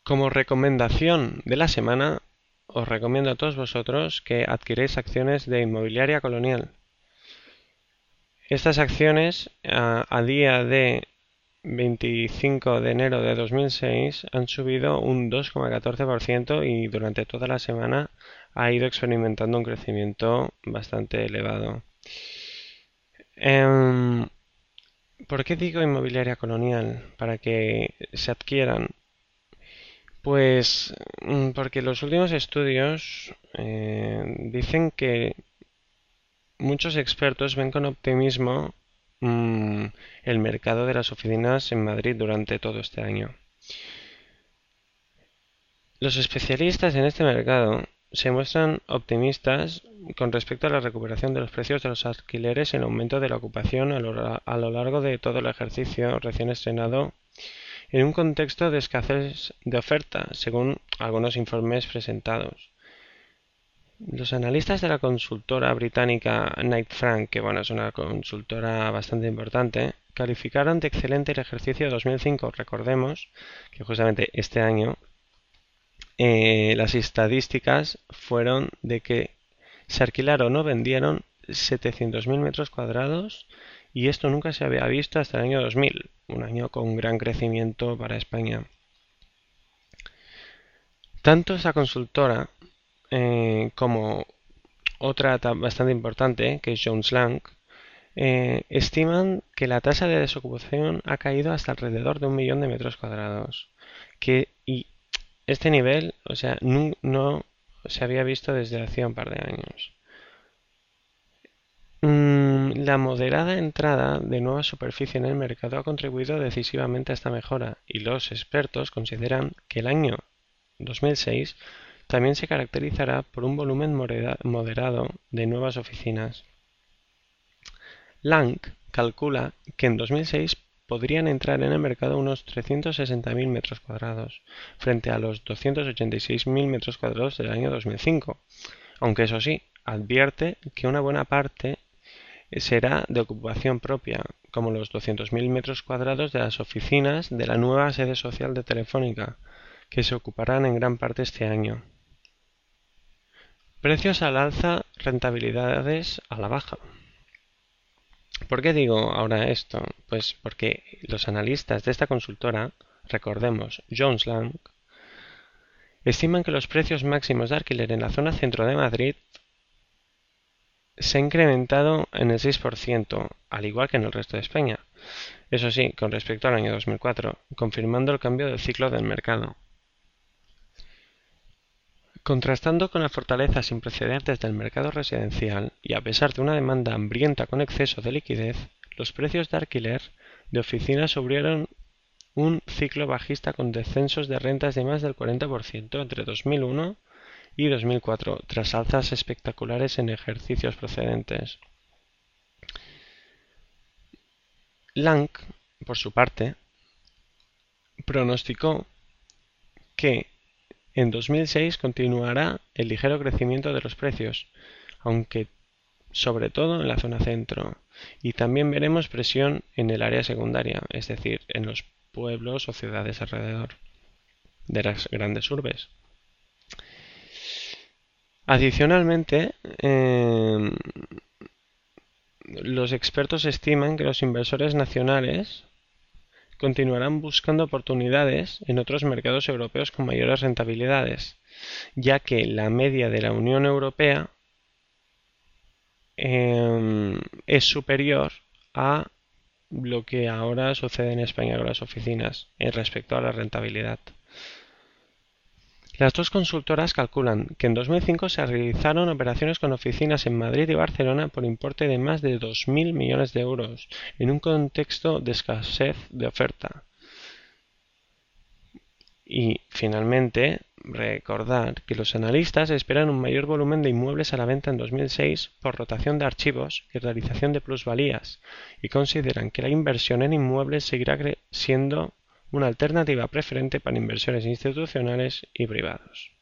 Como recomendación de la semana, os recomiendo a todos vosotros que adquiréis acciones de Inmobiliaria Colonial. Estas acciones, a día de 25 de enero de 2006, han subido un 2,14% y durante toda la semana ha ido experimentando un crecimiento bastante elevado. ¿Por qué digo Inmobiliaria Colonial? Para que se adquieran. Pues porque los últimos estudios dicen que muchos expertos ven con optimismo el mercado de las oficinas en Madrid durante todo este año. Los especialistas en este mercado se muestran optimistas con respecto a la recuperación de los precios de los alquileres y el aumento de la ocupación a lo largo de todo el ejercicio recién estrenado en un contexto de escasez de oferta, según algunos informes presentados. Los analistas de la consultora británica Knight Frank, que bueno, es una consultora bastante importante, calificaron de excelente el ejercicio 2005. Recordemos que justamente este año las estadísticas fueron de que se alquilaron o vendieron 700.000 metros cuadrados y esto nunca se había visto hasta el año 2000, un año con gran crecimiento para España. Tanto esa consultora como otra bastante importante, que es Jones Lang, estiman que la tasa de desocupación ha caído hasta alrededor de 1 millón de metros cuadrados. Y este nivel, o sea, no se había visto desde hacía un par de años. La moderada entrada de nueva superficie en el mercado ha contribuido decisivamente a esta mejora y los expertos consideran que el año 2006 también se caracterizará por un volumen moderado de nuevas oficinas. Lang calcula que en 2006 podrían entrar en el mercado unos 360.000 metros cuadrados, frente a los 286.000 metros cuadrados del año 2005, aunque eso sí, advierte que una buena parte será de ocupación propia, como los 200.000 metros cuadrados de las oficinas de la nueva sede social de Telefónica, que se ocuparán en gran parte este año. Precios al alza, rentabilidades a la baja. ¿Por qué digo ahora esto? Pues porque los analistas de esta consultora, recordemos, Jones Lang, estiman que los precios máximos de alquiler en la zona centro de Madrid se ha incrementado en el 6%, al igual que en el resto de España. Eso sí, con respecto al año 2004, confirmando el cambio del ciclo del mercado. Contrastando con la fortaleza sin precedentes del mercado residencial y a pesar de una demanda hambrienta con exceso de liquidez, los precios de alquiler de oficinas sufrieron un ciclo bajista con descensos de rentas de más del 40% entre 2001 y 2004, tras alzas espectaculares en ejercicios precedentes. Lang, por su parte, pronosticó que en 2006 continuará el ligero crecimiento de los precios, aunque sobre todo en la zona centro, y también veremos presión en el área secundaria, es decir, en los pueblos o ciudades alrededor de las grandes urbes. Adicionalmente, los expertos estiman que los inversores nacionales continuarán buscando oportunidades en otros mercados europeos con mayores rentabilidades, ya que la media de la Unión Europea es superior a lo que ahora sucede en España con las oficinas en respecto a la rentabilidad. Las dos consultoras calculan que en 2005 se realizaron operaciones con oficinas en Madrid y Barcelona por importe de más de 2.000 millones de euros, en un contexto de escasez de oferta. Y, finalmente, recordar que los analistas esperan un mayor volumen de inmuebles a la venta en 2006 por rotación de archivos y realización de plusvalías, y consideran que la inversión en inmuebles seguirá siendo una alternativa preferente para inversores institucionales y privados.